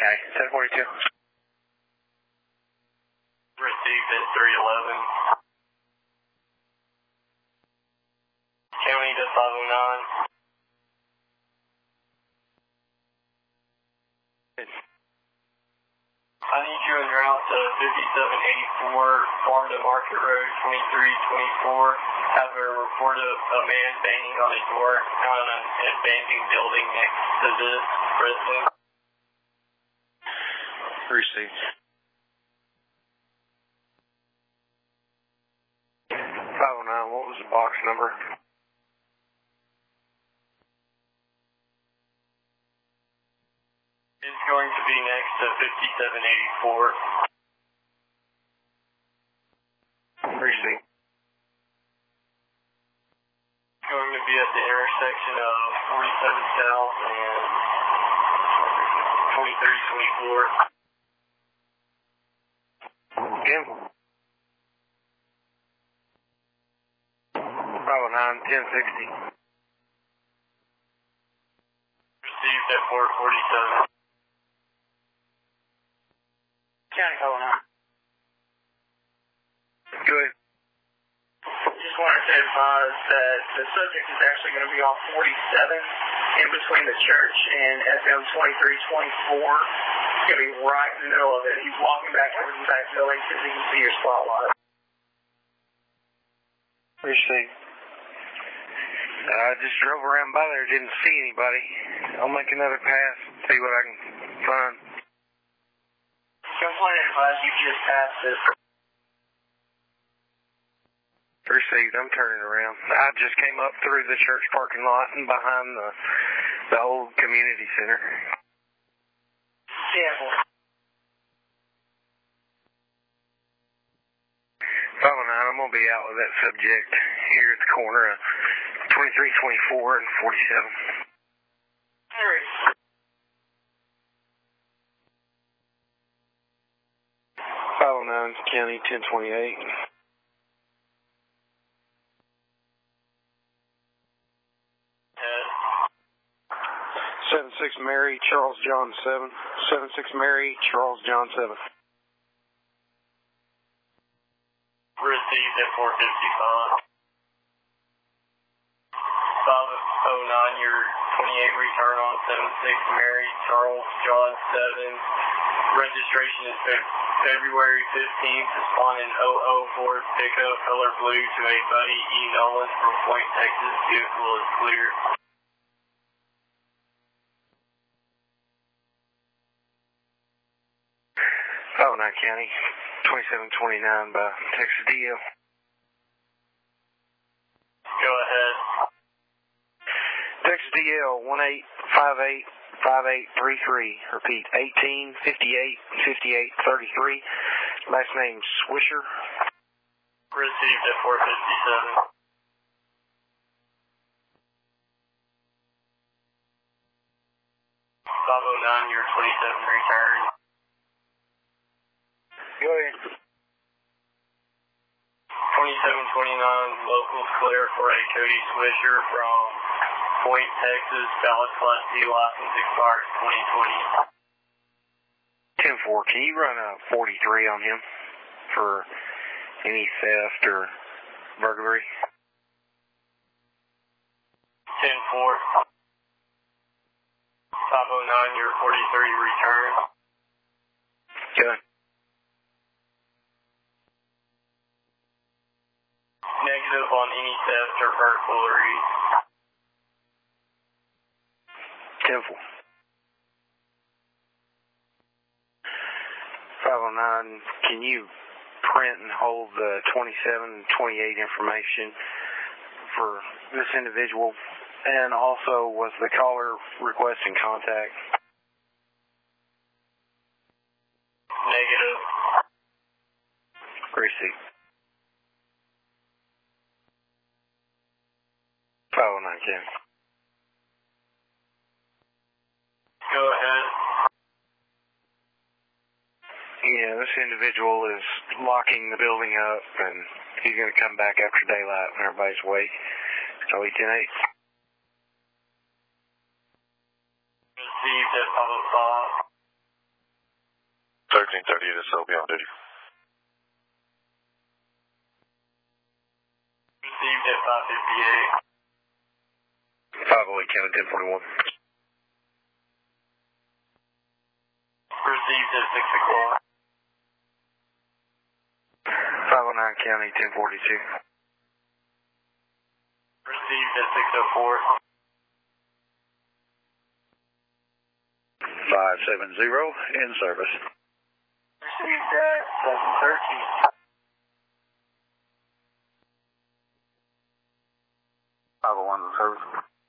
Okay, 1042. Received at 311. County to 509. I need you en route to 5784 Farm to Market Road, 2324. Have a report of a man banging on a door on an abandoned building next to this residence. Received. 509, what was the box number? It's going to be next to 5784. Received. Going to be at the intersection of 47 South and 2324. Jim? 509, 1060. Received at 447. County 509. Go ahead. Just wanted to advise that the subject is actually going to be on 47 in between the church and FM 2324. It's going to be right in the middle of it. He's walking back over the back building so he can see your spotlight. Received. I just drove around by there, didn't see anybody. I'll make another pass, see what I can find. Just wanted to advise you just passed this. Received, I'm turning around. I just came up through the church parking lot and behind the old community center. Yeah, boy. 509, I'm going to be out with that subject here at the corner of 2324 and 47. Alright. 509, County 1028. Head. 76 Mary, Charles John 7. 76 Mary, Charles John 7. Received at 455. 509, your 28 return on 76 Mary, Charles John 7. Registration is February 15th. Responding 00 Ford pickup, color blue to a Buddy E. Nolan from Point, Texas. Vehicle is clear. Oh, 9 County 2729 by Texas DL. Go ahead. Texas DL 18585833. Repeat 18585833. Last name Swisher. Received at 457. 509, your 27 return. Go ahead. 2729, local clear for a Cody Swisher from Point, Texas. Valid Class D license expires 2020. 10-4, can you run a 43 on him for any theft or burglary? 10-4. 509, your 43 return. Good. Negative on any theft or burglary. 10-4. 509, can you print and hold the 27 and 28 information for this individual? And also, was the caller requesting contact? Negative. Receipt. 509, Ken. Go ahead. Yeah, this individual is locking the building up, and he's going to come back after daylight when everybody's awake. So 10-8. Received at 505. 1330 to SOB on duty. Received at 558. 508 County 1041. Received at 6 o'clock. 509 County 1042. Received at 6:04. 570 in service. Received at 713. 501 in service.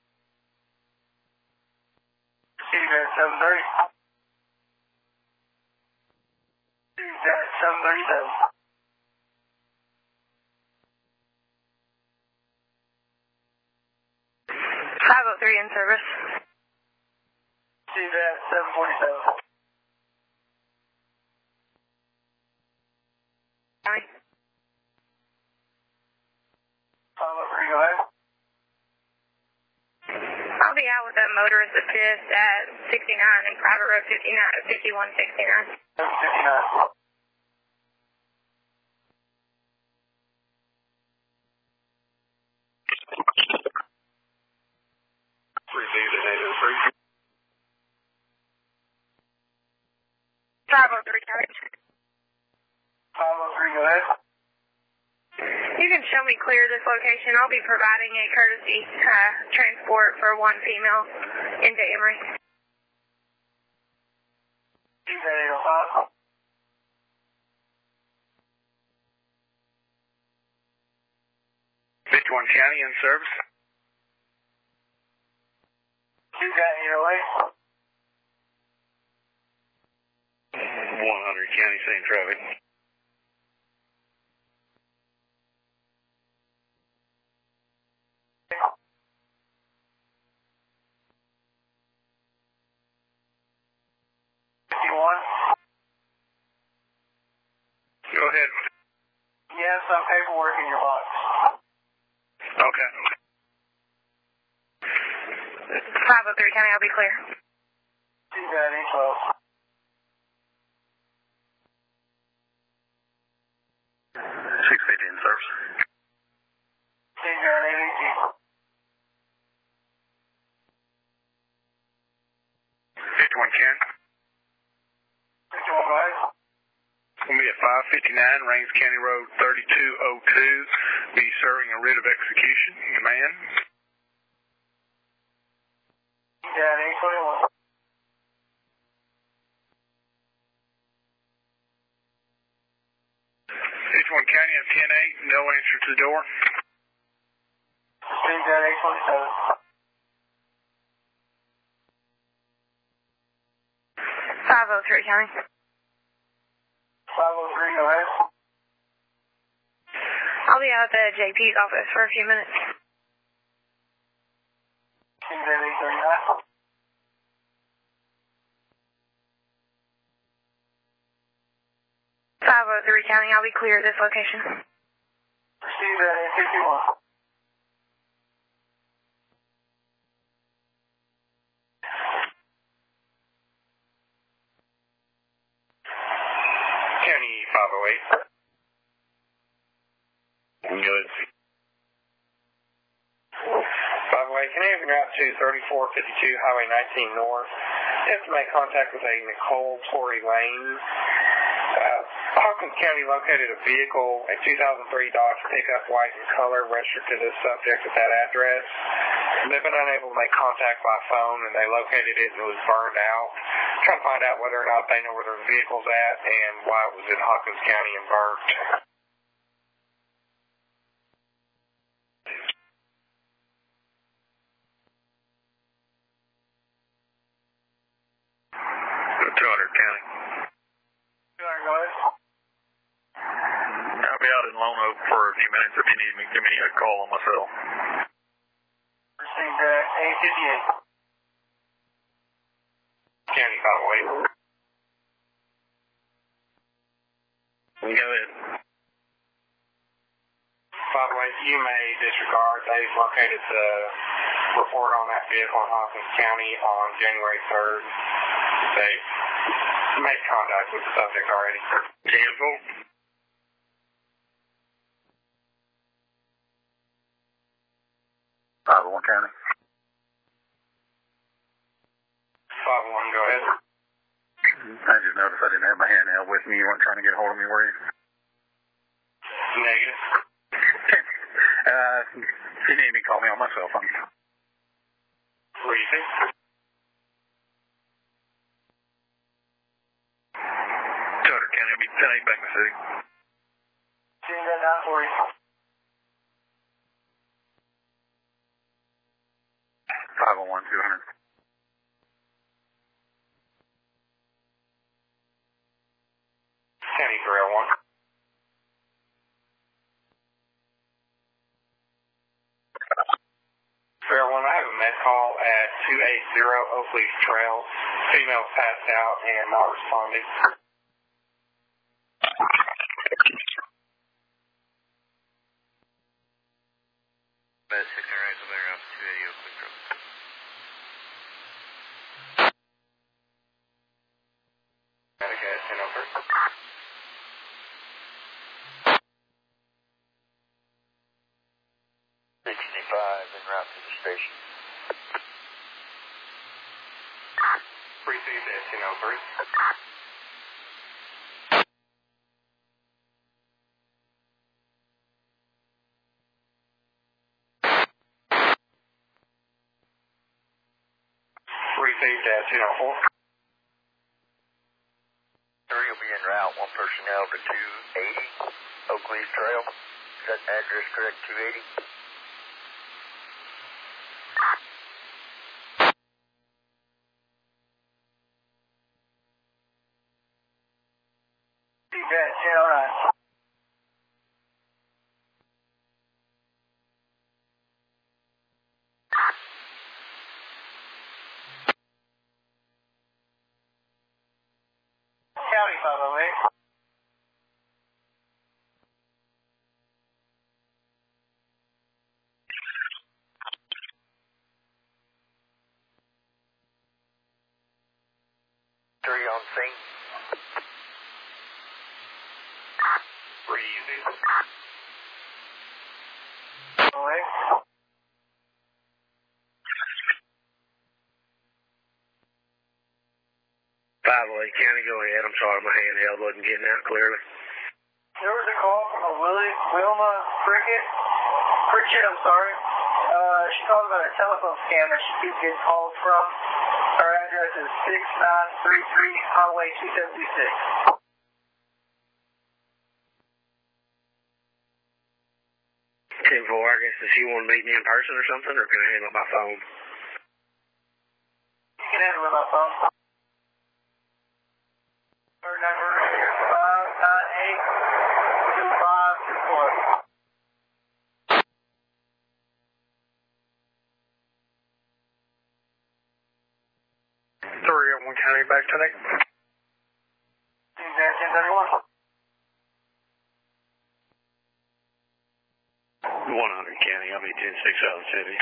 Received at 730. Received at 737. 503 in service. Received at 747. County. 503, go ahead. I'll be out with a motorist assist at 69 and private road 5169. 759. Received at 803. 503 County. 503, go ahead. You can show me clear this location. I'll be providing a courtesy transport for one female into Emory. Received at 805. 51 County in service. Received at 808. 100 County, same traffic. Go ahead. You have some paperwork in your box. Okay. 503 County, I'll be clear. Received at 812. 650 in service. Received at 818. 51 County. 51, go ahead. Going to be at 559 Rains County Road 3202. Be serving a writ of execution. Demand. Received at 821. 51 County on 10-8, no answer to the door. Received at 827. 503 County. 503, go ahead. I'll be out at the JP's office for a few minutes. Received at 839. 503 County, I'll be clear at this location. Received at 851. County 508. Good. 508, can I have route to 3452 Highway 19 North? Estimate contact with a Nicole Torrey Lane. Hawkins County located a vehicle, a 2003 Dodge pickup, white in color, registered to this subject at that address. They've been unable to make contact by phone, and they located it and it was burned out. Trying to find out whether or not they know where their vehicle's at and why it was in Hawkins County and burnt. County. 200, go ahead. I'll be out in Lone Oak for a few minutes. If you need me, give me a call on my cell. Received at 858. County 508. Go ahead. 508, you may disregard. They've located the report on that vehicle in Hawkins County on January 3rd. They made contact with the subject already. 10-4. 501 County. 501, go ahead. I just noticed I didn't have my handheld with me. You weren't trying to get a hold of me, were you? Negative. If you need me, call me on my cell phone. What do you think? Cutter County, I'll be 10-8 back in the city. Seeing that now for you. 501 200. County 301. Fairone, I have a med call at 280 Oak Leaf Trail. Female passed out and not responding. Med 6 right over there off 280 Oak Leaf Trail. Medica at 10 over. 65 en route to the station. Received at 1003. Received at 1004. 3 will be en route, 1 personnel to 280 Oak Leaf Trail. Is that address correct, 280? Feedback 1009. County 508. Three on scene. Easy. Away. County, go ahead. I'm sorry, my handheld wasn't getting out clearly. There was a call from a Wilma Pritchett, I'm sorry. She called about a telephone scam that she keeps getting calls from. Her address is 6933 Highway 276. 10-4, I guess, does she want to meet me in person or something, or can I handle it by phone? You can handle it by phone. Her number is 598-2524. 301 County, back tonight. Feedback 1031. 100 County, I'll be 10-6 out of the city.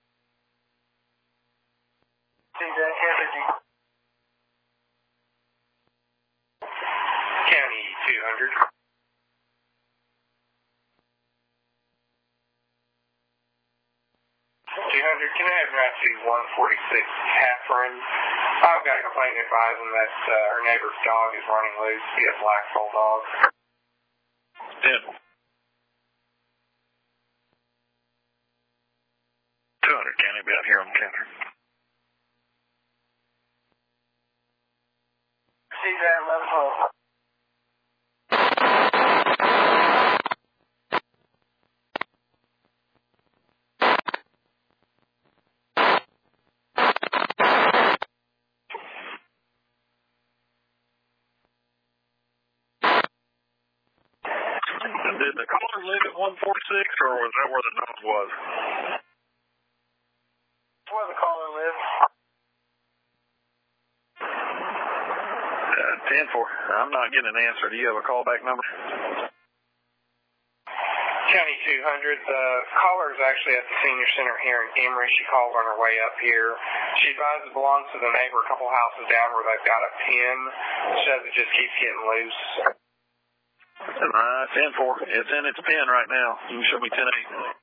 Feedback 1050. County 200. 200, can I have route to 146 Catherine? I've got a complaint advising that her neighbor's dog is running loose via black bulldog. 10. 200 County, be out here on the counter. Feedback 1112. Did the caller live at 146, or was that where the dog was? That's where the caller lives. 10-4. I'm not getting an answer. Do you have a callback number? County 3200. The caller is actually at the senior center here in Emory. She called on her way up here. She advised it belongs to the neighbor a couple houses down where they've got a pin. Says it just keeps getting loose. 10-4. It's in its pin right now. You can show me 10-8.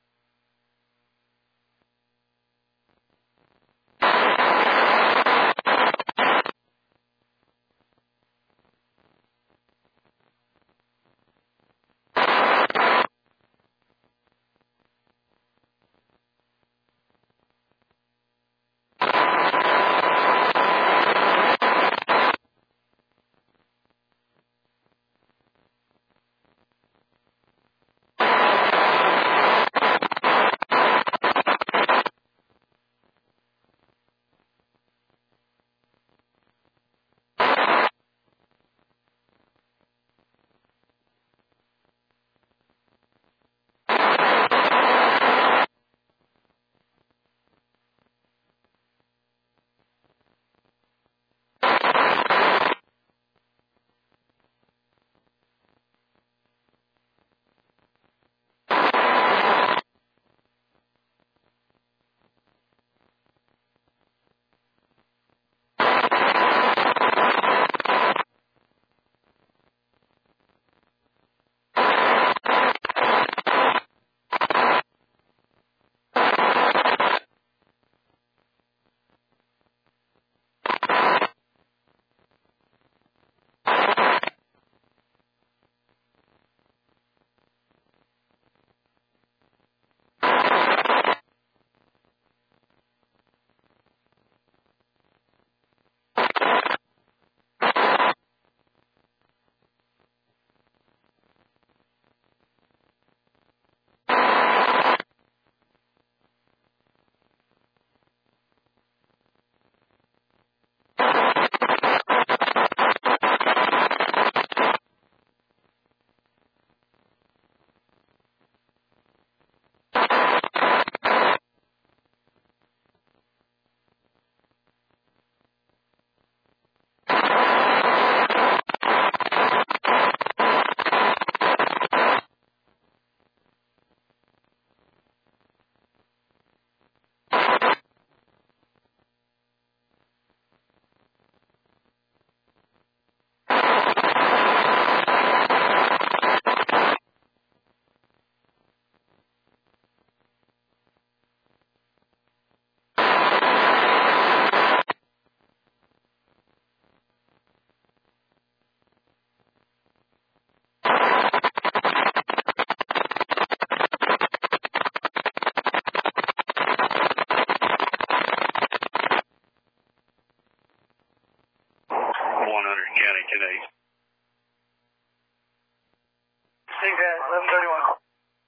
Take that, 1131.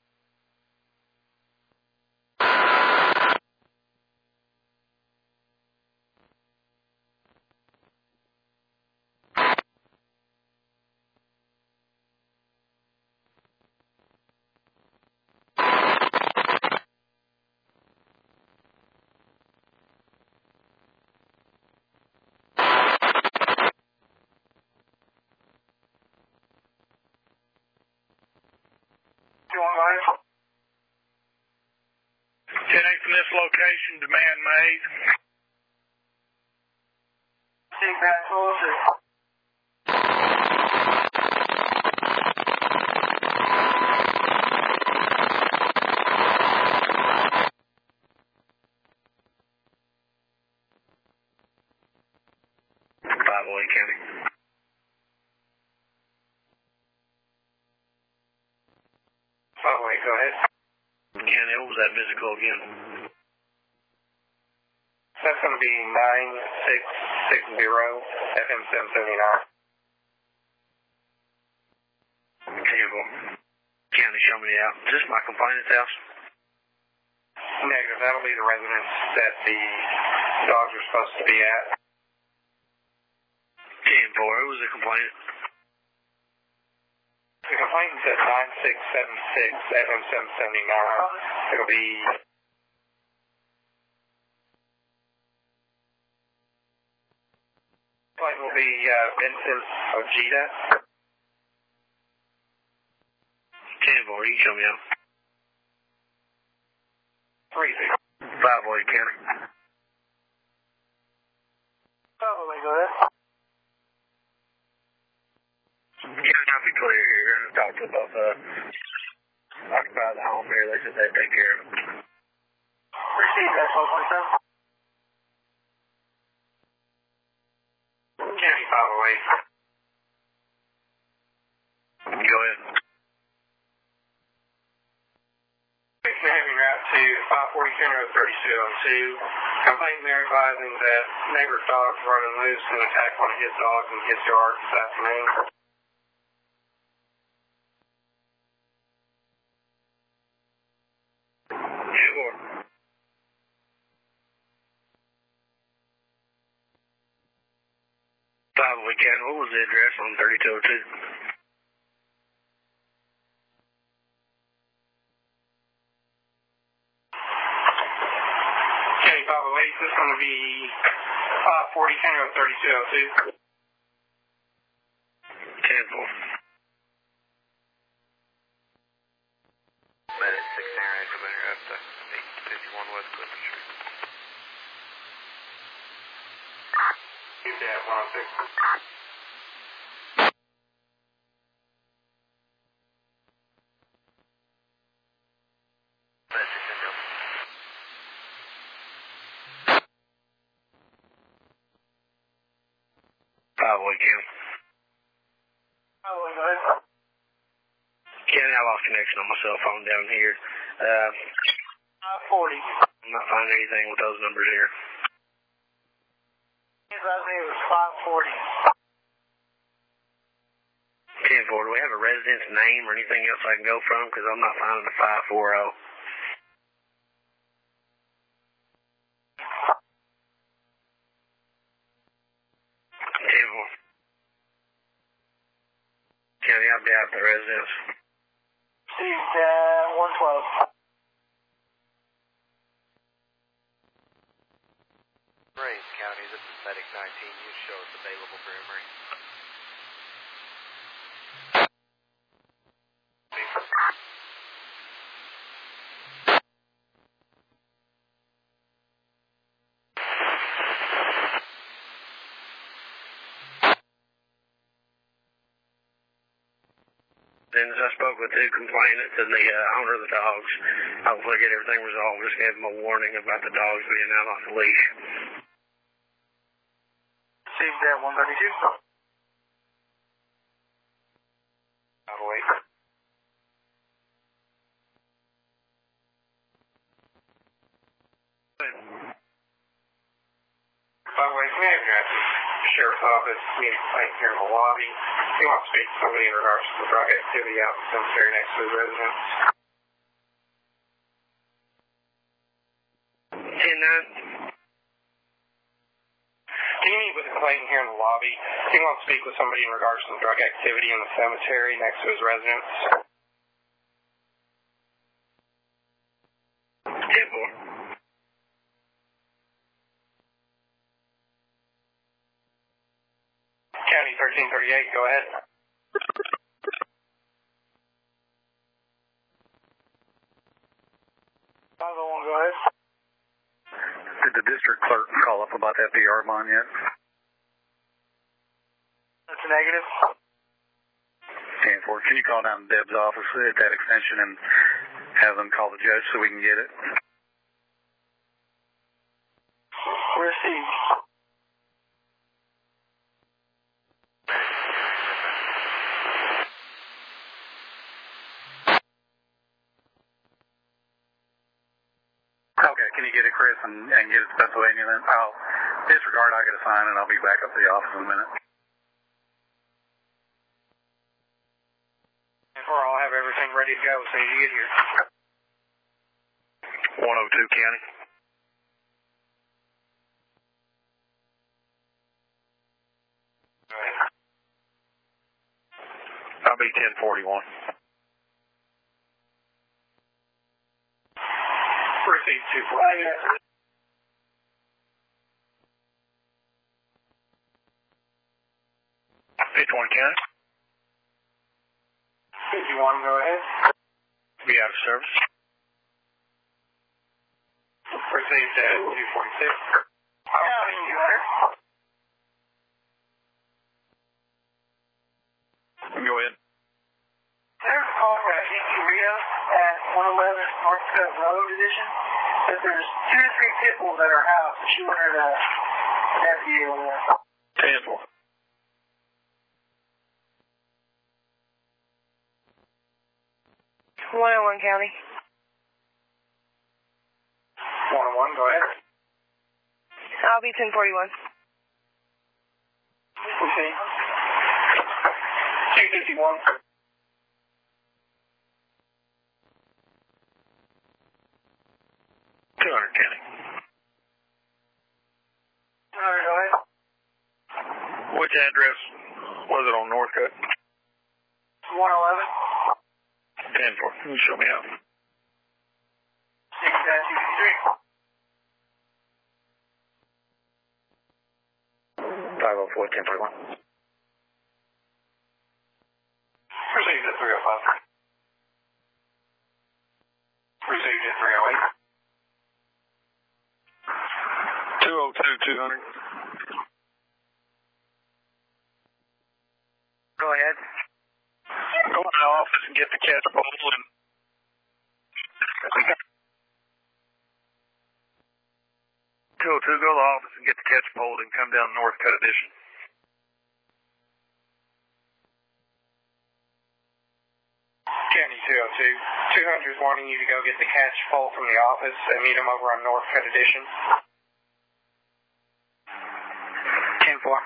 From this location, demand made. Take that, closer. County. Go ahead. County, what was that physical again? That's going to be 9660 FM 779. Campbell. County, show me out. Is this my complainant's house? Negative. That'll be the residence that the dogs are supposed to be at. 10-4. Who was the complainant? The complainant's at 9676 FM 779. It'll be... Complaint will be Vincent Ojeda. 10-4. You show me out. Received. 508 County. 508, go ahead. County, I'll be clear here. I talked to both occupied the home here. They said they'd take care of it. Received, that's 427. County 508. Go ahead. Having route to 540 Road 3202. Complaint there advising that neighbor's dogs running loose and attack one of his dogs in his yard this afternoon. Sure. 508 County, what was the address on 3202? County 508, this is going to be 540 County Road 3202. 10-4. Medic 6 Aaron, implemented up to 851 West Clifton Street. Keep that 106. Medic 6 Aaron. 508 County. 508, go ahead. County, I lost connection on my cell phone down here. 540. I'm not finding anything with those numbers here. His last name was 540. 10-4, do we have a resident's name or anything else I can go from? Because I'm not finding the 540. County, I'll be out the residence. Received, 112. Rains County, this is Medic 19. You show us available for Emory. Then as I spoke with the complainant and the owner of the dogs, hopefully get everything resolved. Just gave them a warning about the dogs being out off the leash. Received, 132. 508. By the way, can I address the Sheriff's Office made a complaint here in the lobby? He wants to speak to somebody in regards to the drug activity out in the cemetery next to his residence. 10-9. Can you meet with the complainant here in the lobby? He wants to speak with somebody in regards to the drug activity in the cemetery next to his residence. 10-4. County 1338, go ahead. Go ahead. Did the district clerk call up about that PR bond yet? That's a negative. 10-4. Can you call down to Deb's office at that extension and have them call the judge so we can get it? Received. Okay, can you get it, Chris, and get it to Pennsylvania then? I'll disregard, I'll get a sign, and I'll be back up to the office in a minute. I'll have everything ready to go as soon as you get here. 102 County. Go ahead. I'll be 1041. Receipt 248. 51 County. 51, go ahead. Be out of service. Received at 246. Go ahead. There's a call for Incuria at 111 Northcutt Road Edition, but there's 2 or 3 people that are out, so she wanted a deputy over there. 10-4. One County. 101, go ahead. I'll be 1041. Okay. 251. County. Alright, go ahead. Which address was it on Northcutt? 111. 10-4. Can you show me out? 6-253. 504, 1041. Received at 305. Received at 308. 202, 200. Go ahead. Go in the office and get the catch pole and 202, go to the office and get the catch pole and come down Northcutt Edition. County 202. 200 is wanting you to go get the catch pole from the office and meet them over on Northcutt Edition. 10-4.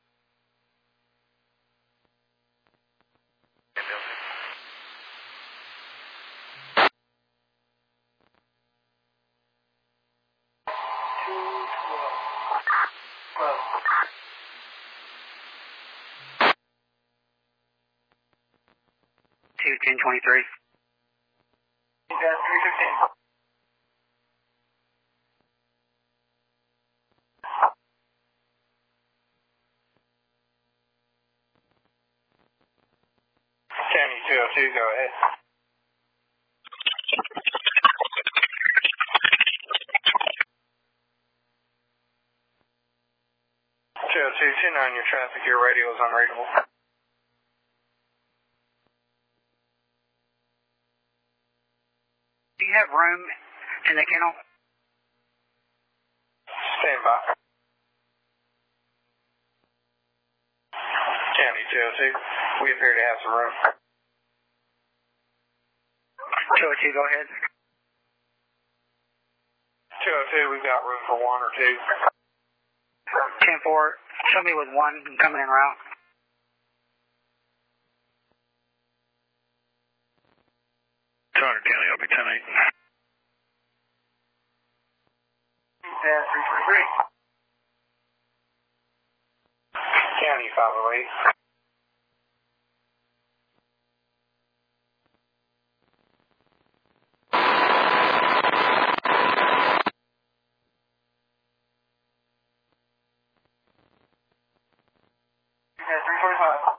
Two 1023. That's 315. County 202, go ahead. Turn on your traffic, your radio is unreadable. Do you have room in the kennel? Stand by. County 202, we appear to have some room. 202, go ahead. 202, we've got room for 1 or 2. 10-4, show me with 1 coming en route. County, I'll be 10-8. That's 323. County 508. That's 345.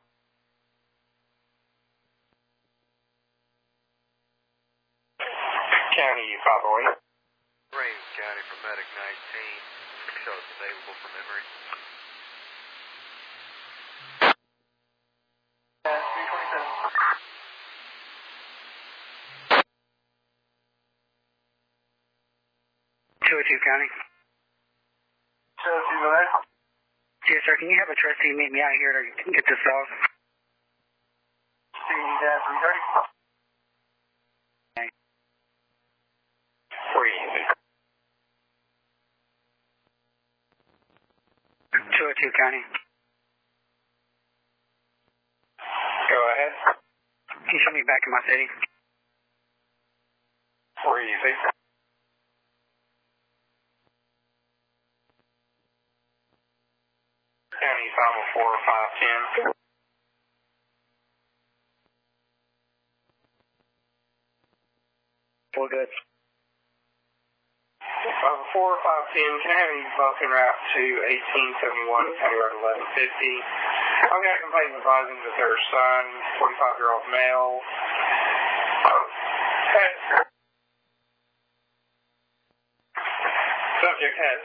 County 508. Range County for Medic 19. Shows available from Emory. That's 327. 202 County. 202, go ahead. Yes, sir. Can you have a trustee meet me out here to get this solved? That's 330. Easy. 202 County. Go ahead. Can you show me back in my city? Easy. County 504, 510. All good. 4 or 510, can I have you both en route to 1871 County Road 1150? I've got a complaint advising that their son, 45-year-old male,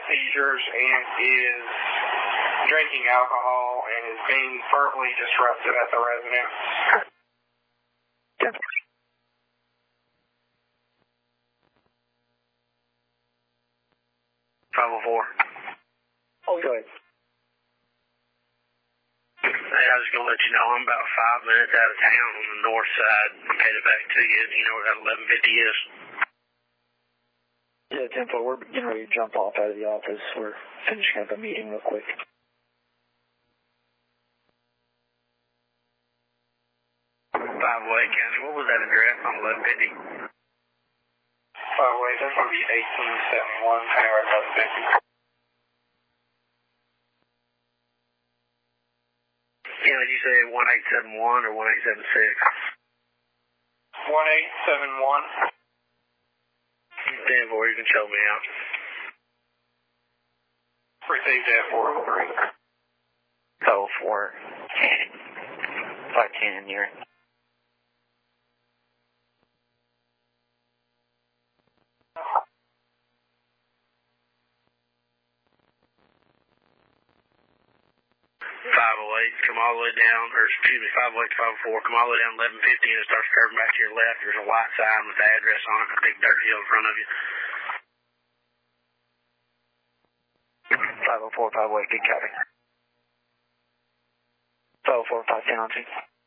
seizures and is drinking alcohol and is being verbally disruptive at the residence. 504. Oh, go ahead. Hey, I was going to let you know I'm about 5 minutes out of town on the north side. I'm headed back to you. You know where that 1150 is? Yeah, 10-4, we're getting ready to jump off out of the office. We're finishing up a meeting real quick. 508 County. What was that address on 1150? 508, that's going to be 1871, anywhere 1150. Yeah, did you say 1871 or 1876? 1871. 10-4, you can show me out. Received at 403. 504. 510 in here. Come all the way down, or excuse me, 508 to 504, come all the way down 1150 and it starts curving back to your left. There's a white sign with the address on it, a big dirt hill in front of you. 504, 508, good copy. 504, 510 on 2.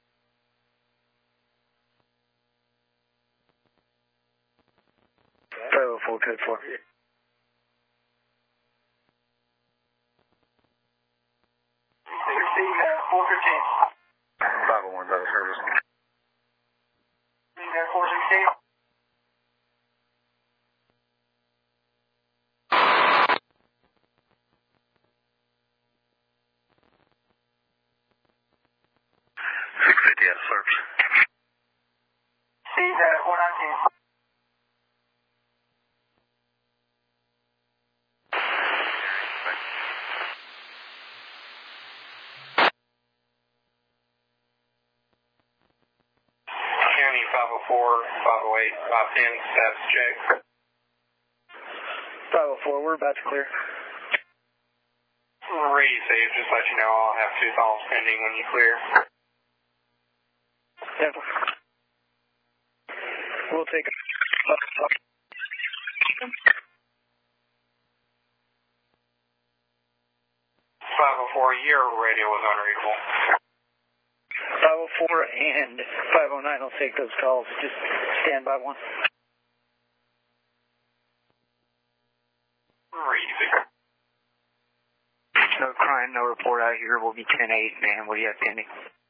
504, code 4. Received at 415. 501, better service. Received at 416. Out of service. Received at 419. County 504, 508, 510, status check. 504, we're about to clear. Received, just let you know I'll have 2 calls pending when you clear. Yeah. We'll take 504, your radio was unreadable. 504 and 509 will take those calls. Just stand by one. Received. No crime, no report out here. We'll be 10-8, man. What do you have pending?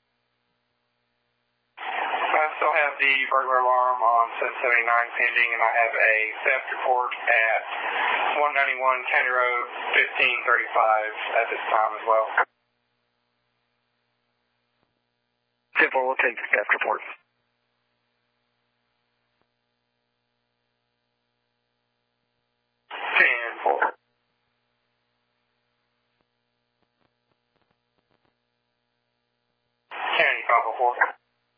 I still have the burglar alarm on 779 pending, and I have a theft report at 191 County Road 1535 at this time as well. 10-4, we'll take the theft report. County 504.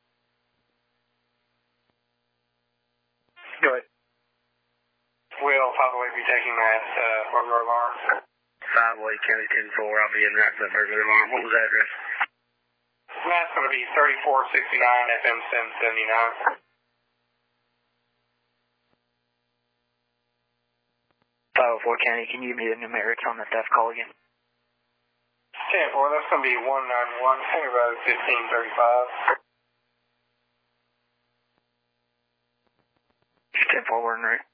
Go ahead. Will 508 be taking that burglar alarm? 508 County 10-4, I'll be in right for that burglar alarm. What was the address? That's going to be 3469 FM 779. 504 County, can you give me the numerics on the theft call again? 10-4, that's going to be 191 County Road 1535. 10-4, we're in route.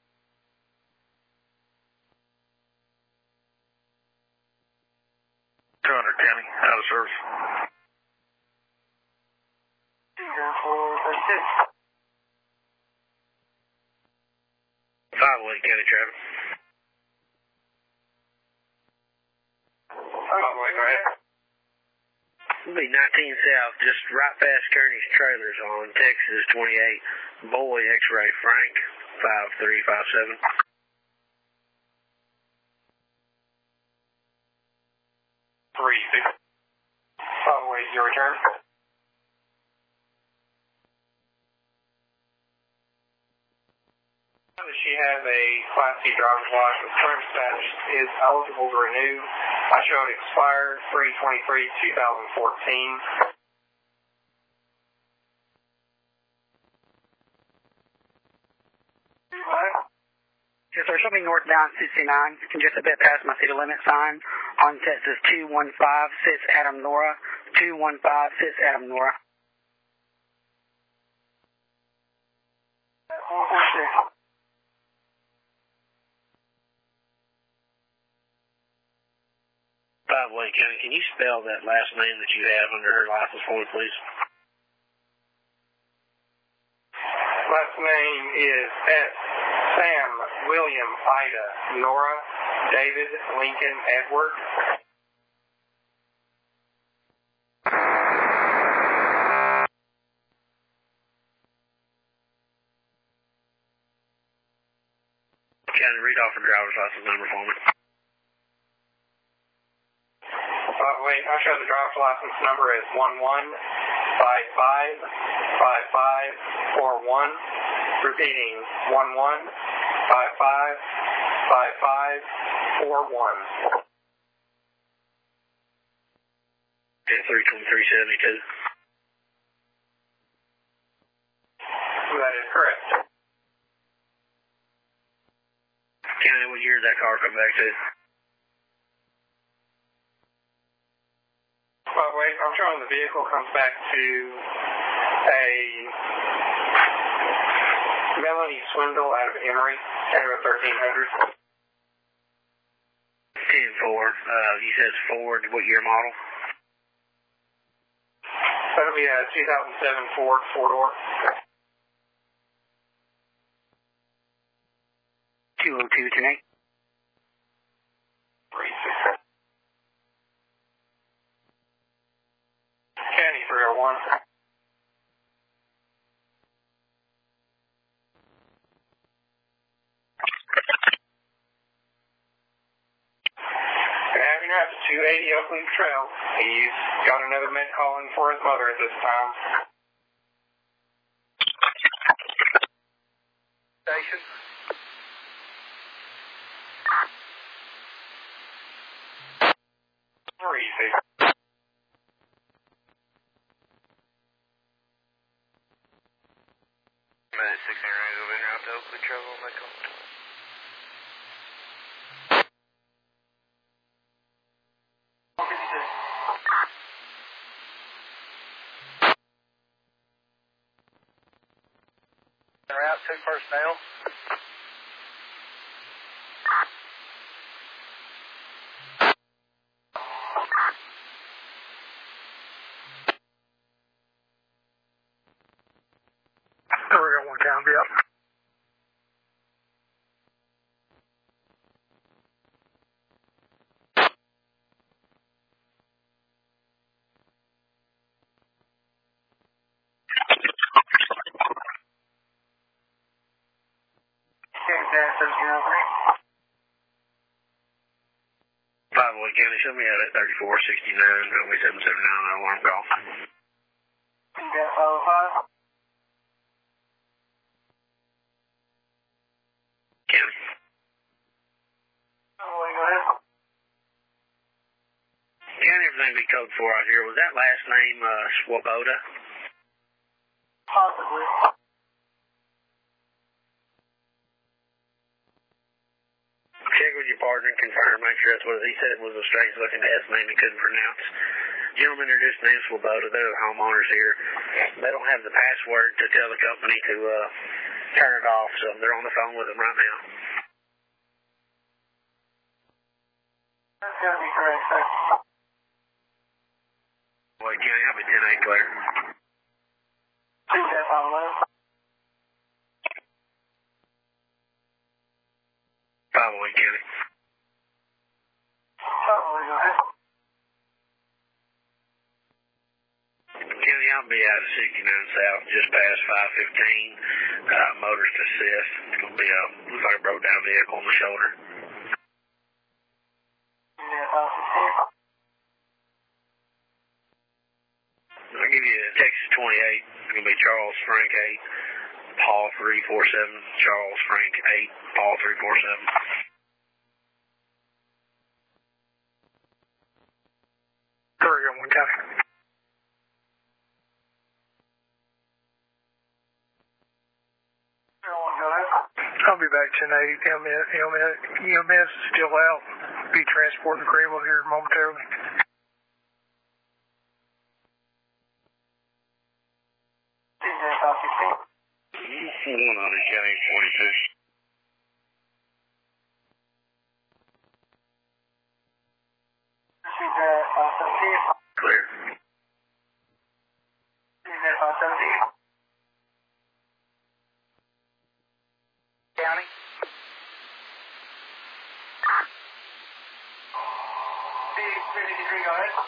County, out of service. 436. 508 County traffic. 508, go ahead. It'll be 19 South, just right past Kearney's trailers on Texas 28. Boy, X-ray Frank, 5357. 36. 508, your return. She has a Class C driver's license. Current status is eligible to renew. I show it expired 3/23/2014. Yes, sir. Show me northbound 69, just a bit past my city limit sign on Texas 215, sits Adam Nora. 215, sits Adam Nora. By the way, can you spell that last name that you have under her license for me, please? Last name is S. Sam William Ida Nora David Lincoln Edward. Can you read off her driver's license number for me? Wait, I show the driver's license number as 11555541. Repeating, 11555541. 32372. That is correct. County, what year did that car come back to? Wait, I'm showing the vehicle comes back to a Melanie Swindle out of Emory, Canada 1300. 10-4. You said it's Ford. What year model? That'll be a 2007 Ford four-door. 202 tonight. 36. County 301. Having up to 280 Oak Leaf Trail. He's got another med calling for his mother at this time. Station. Easy. Minute 16 range over in route to Oakley Trail on my call. Route 2 personnel. We're going one count, yep. By the way, County, show me out at 3469, runway 779, alarm call. County. County, everything be code 4 out here. Was that last name Swoboda? Possibly. Check with your partner and confirm. Make sure that's what he said. It was a strange looking S name he couldn't pronounce. Gentlemen introduced names Swoboda. They're the homeowners here. They don't have the password to tell the company to turn it off, so they're on the phone with them right now. That's going to be correct, sir. Wait, County, I'll be 10-8 clear. See that on low. 508 County. County, I'll be out of 69 South, just past 515. Motorist assist. It's going to be looks like a broke down vehicle on the shoulder. I'll give you Texas 28. It's going to be Charles Frank 8. Paul 347, Charles Frank 8, Paul 347. Sorry, I'm 1 County. I'll be back tonight. EMS is still out. Be transporting the Greenville here momentarily. County 42. Clear. County. Go ahead.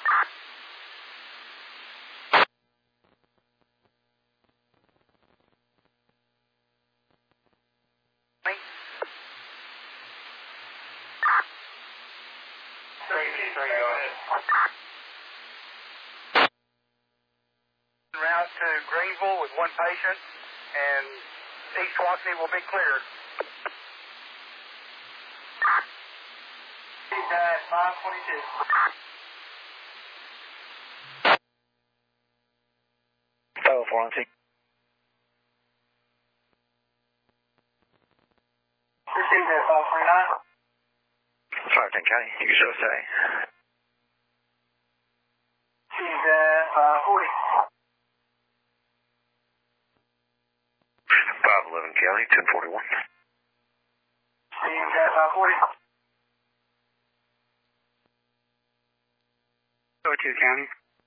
Route to Greenville with 1 patient, and East Walkley will be cleared. 522. Oh, 416. Received at 529. Sorry, 10 County. You can show say. Received at 540. 511 County, 1041. Received at 540. 202 County.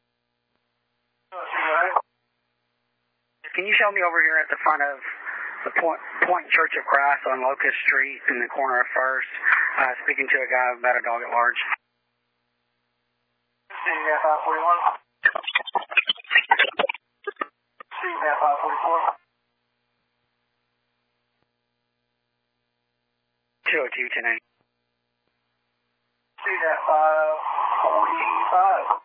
Right. Can you show me over here at the front of the Point Church of Christ on Locust Street in the corner of First, speaking to a guy about a dog at large? Received at 541. Received at 544. 202 tonight. Received at 545.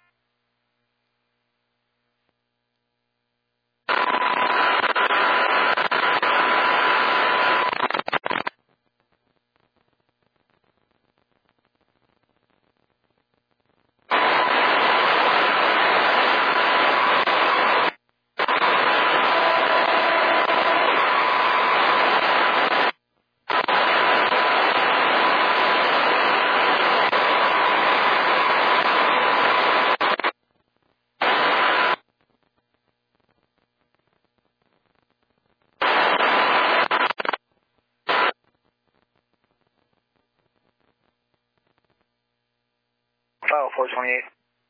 Oh, 428.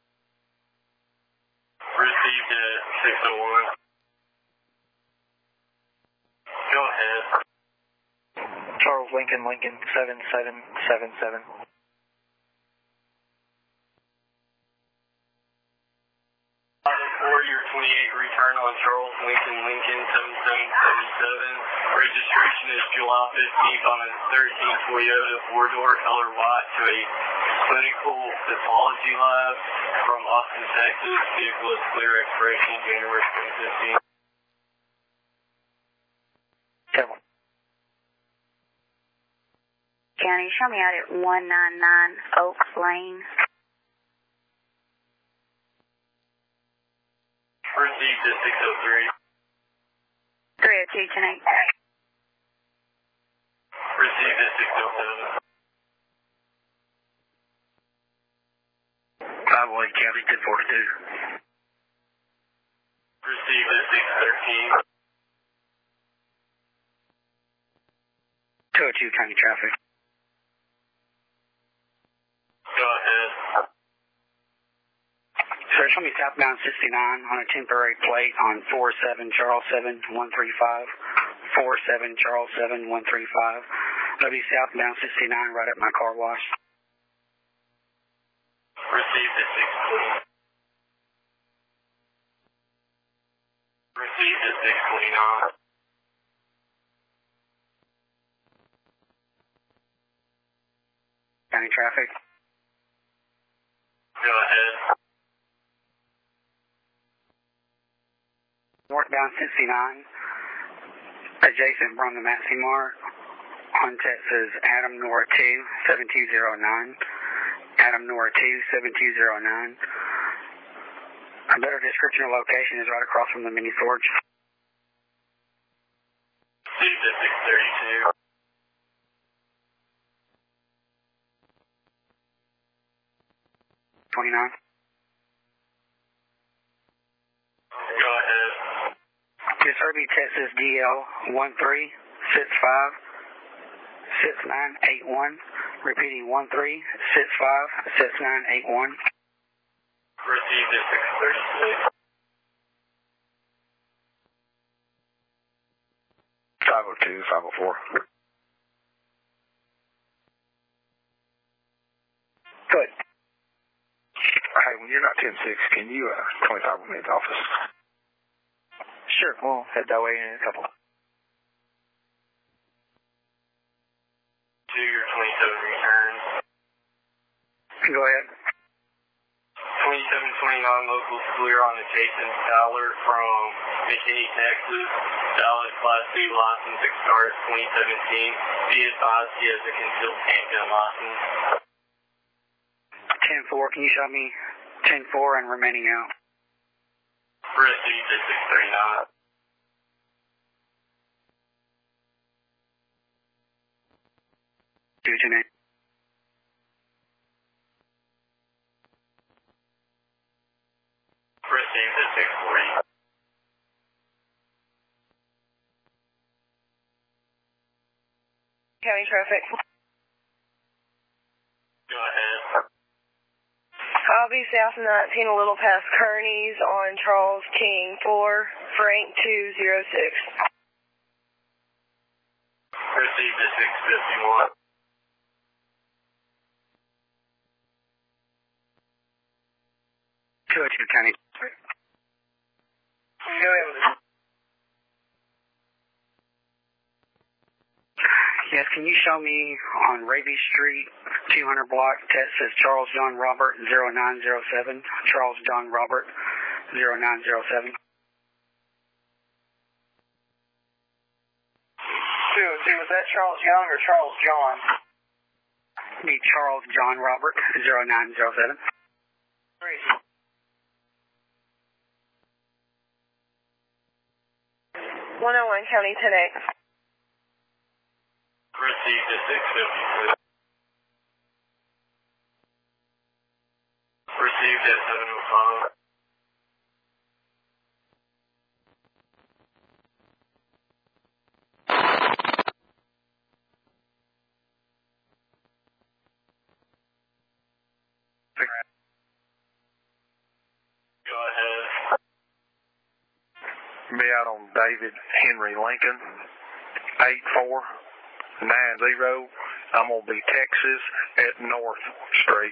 Received at 601. Go ahead. Charles Lincoln, 7777. Your 28 return on Charles Lincoln 7777. Registration is July 15th on a 13 Toyota 4-door color white to a clinical pathology lab from Austin, Texas. Vehicle is clear expiration January 2015. 10-1. County, show me out at 199 Oaks Lane. Received at 603. 302 tonight. Received at 607. 508 County, 1042. Received at 613. 202 County traffic. Go ahead. Sir, show me southbound 69 on a temporary plate on 47 Charles 7 135. 47 Charles 7 135. That'll be southbound 69 right at my car wash. Received at 620. Received at 629. County traffic. Go ahead. Northbound 69. A adjacent from the Maximar on Texas Adam Nora 2, 7209. Adam Nora 2, 7209. A better description of location is right across from the mini forge. 632. 29. Go ahead. This Irby, Texas DL 13656981. Repeating 13656981. Received at 636. 502, 504. Good. Hey, when you're not 10-6, can you 25 with me at the office? Sure, we'll head that way in a couple. To your 27 return. Go ahead. 2729 locals clear on adjacent Fowler from McKinney, Texas. Valid Class C license expires 2017. Be advised he has a concealed handgun license. 10-4, can you show me 10-4 and remaining out? Received at 639. Do what you need. Received at 640. County traffic. Go ahead. I'll be south of 19, a little past Kearney's on Charles King 4, Frank 206. Received at 651. Go ahead, County. Go ahead. Yes, can you show me on Raby Street, 200 block, Texas, Charles John Robert 0907, Charles John Robert 0907. 202, was that Charles Young or Charles John? Be Charles John Robert 0907. 101 County 10-8. Received at 656. Received at 705. Go ahead. Be out on David Henry Lincoln, 8490. I'm going to be Texas at North Street.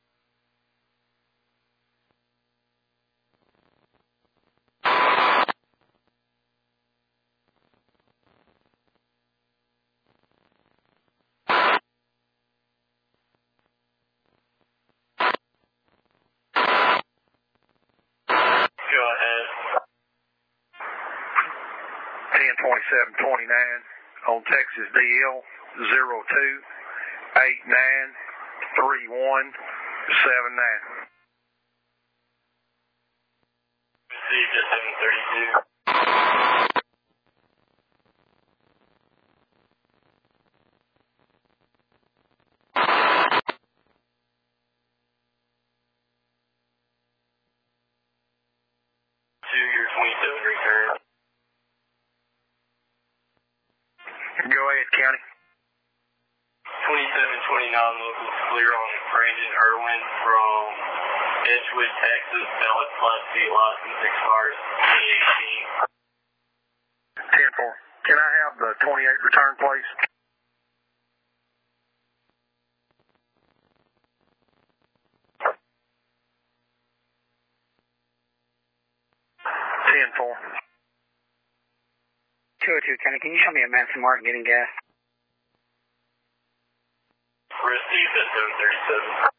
Go ahead. 102729 on Texas DL 02893179. Received at 732. To your 27 return. Go ahead, County. 2729 locals clear on Brandon Irwin from Edgewood, Texas. Valid Class C license expires 2018. 10-4. Can I have the 28 return, please? Four. 202 County, can you show me a Manson Martin getting gas? Received at 737.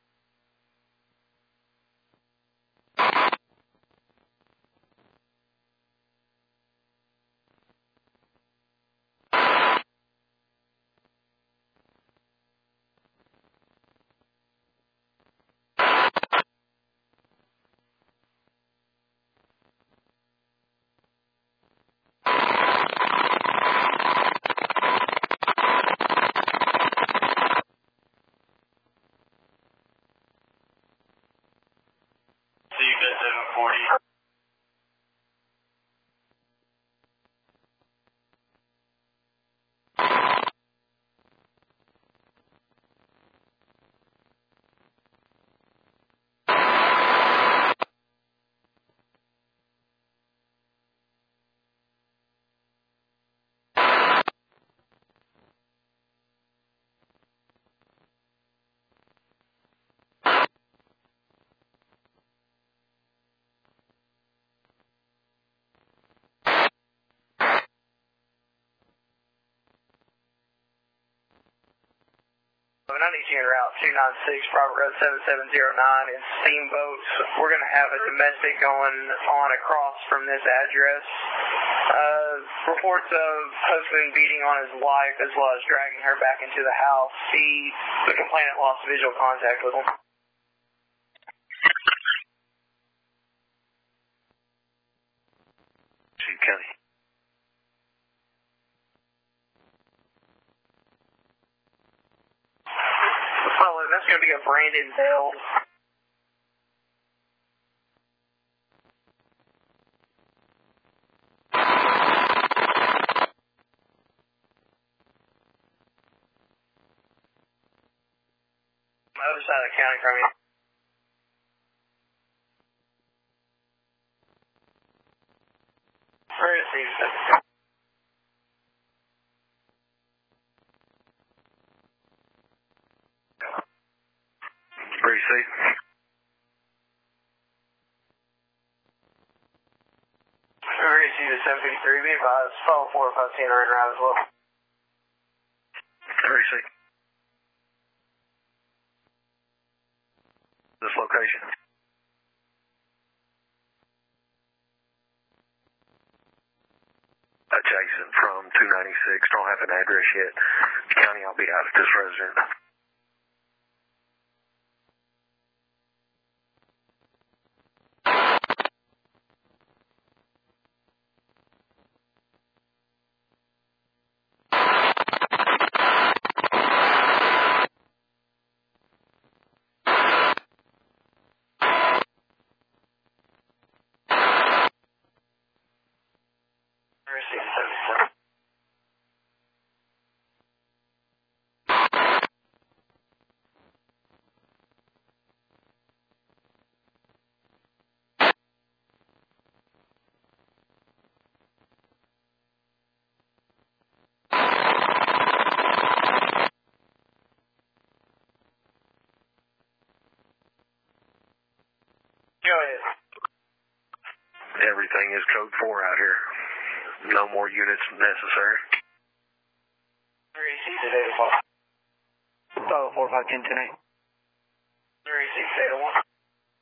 I need you en route 296, Robert Road 7709 in Steamboat. We're going to have a domestic going on across from this address. Reports of husband beating on his wife as well as dragging her back into the house. The complainant lost visual contact with him. Chief County. That's going to be a Brandon Bell. The other side of the county from you. Where is he? Receive. Receive the 753. Be advised, follow 4510 are en route as well. Receive. This location. Adjacent from 296. Don't have an address yet. County, I'll be out at this resident. Go ahead. Everything is code 4 out here. No more units necessary. Receive at 8 o'clock. Follow 4510 tonight. Receive at 8 o'clock.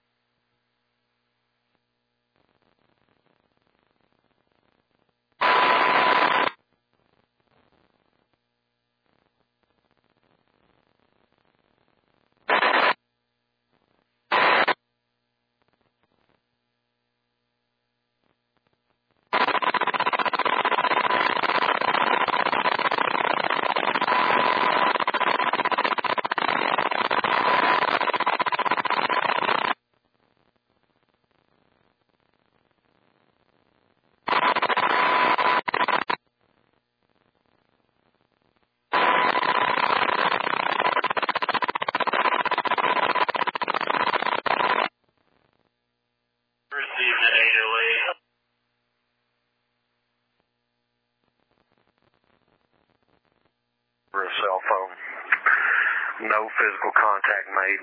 For a cell phone. No physical contact made.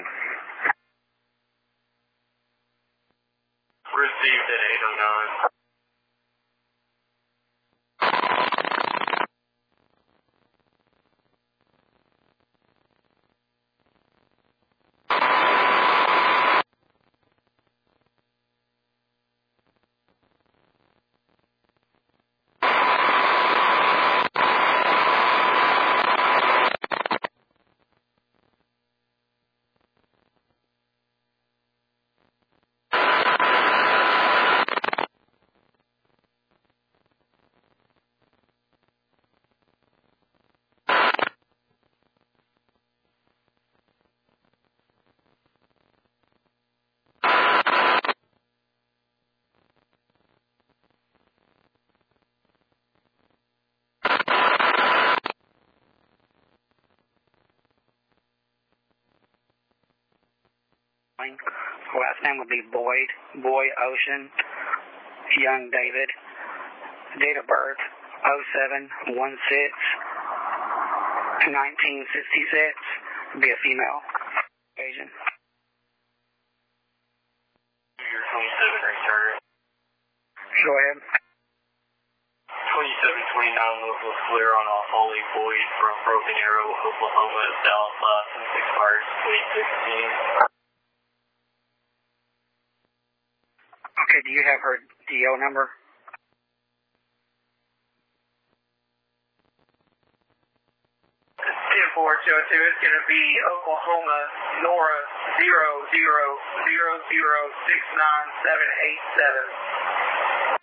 Received at 809. Last name would be Boyd, Boy Ocean, Young David. Date of birth 07/16/1966. Be a female. Asian. Your 27 return. Go ahead. 2729 was clear on a Holy Void from Broken Arrow, Oklahoma, south since expired 2016. Okay, do you have her DO number? 10422 is going to be Oklahoma Nora 0000698787.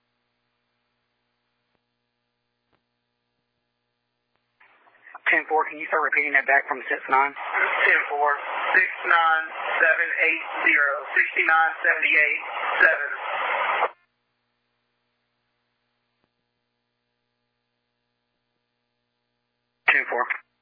10-4, can you start repeating that back from 6-9? 10-4, 69780, 6978, 7. 10-4.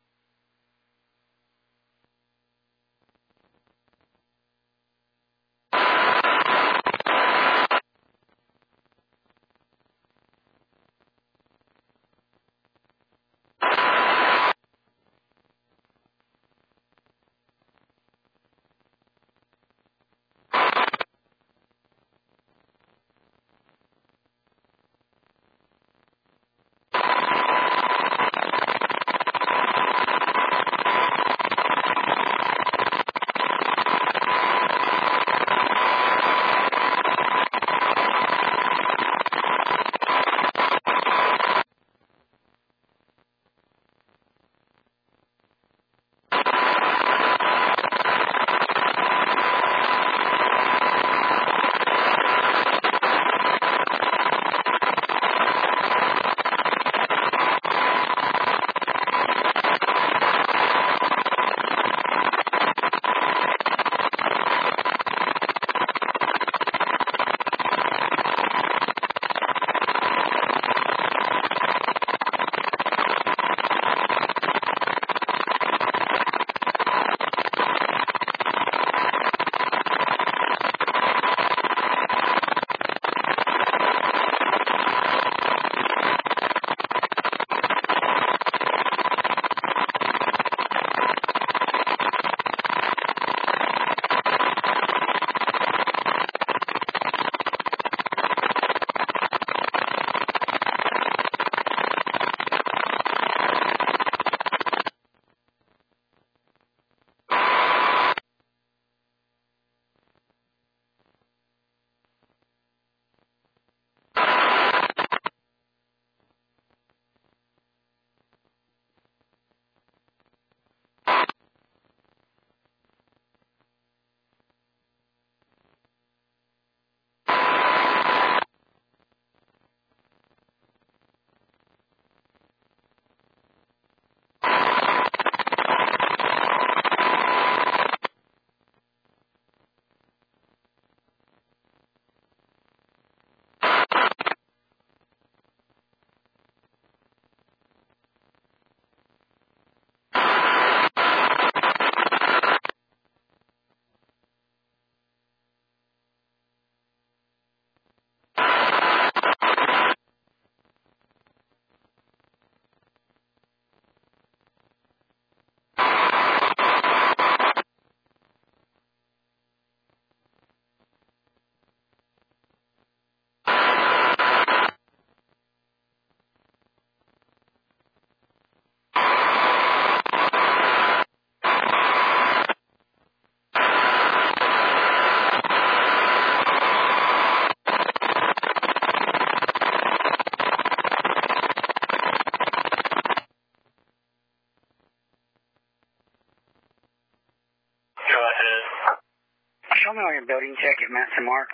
Show me on your building check at Matson Mark.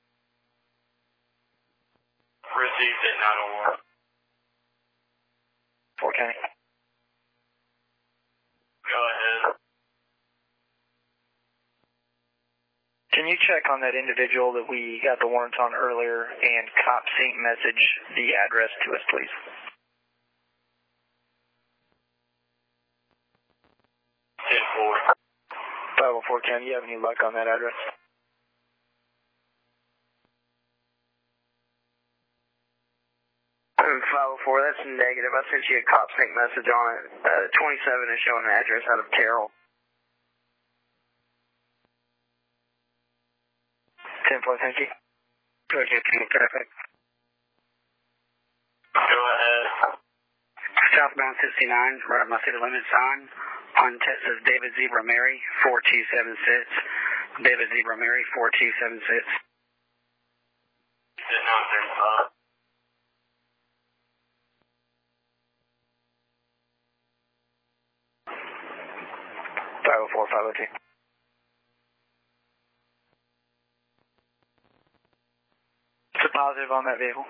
Received at 901. Fort County. Go ahead. Can you check on that individual that we got the warrants on earlier and cop sync message the address to us, please? 10-4. 504 County, you have any luck on that address? And 504, that's negative. I sent you a cop sync message on it. 27 is showing an address out of Carroll. 10-4, thank you. Go ahead, traffic. Go ahead. Southbound 69, right at my city limit sign. On Texas, David Zebra Mary, 4276. David Zebra Mary, 4276. Sitting on 35. 504, 502. What's the positive on that vehicle?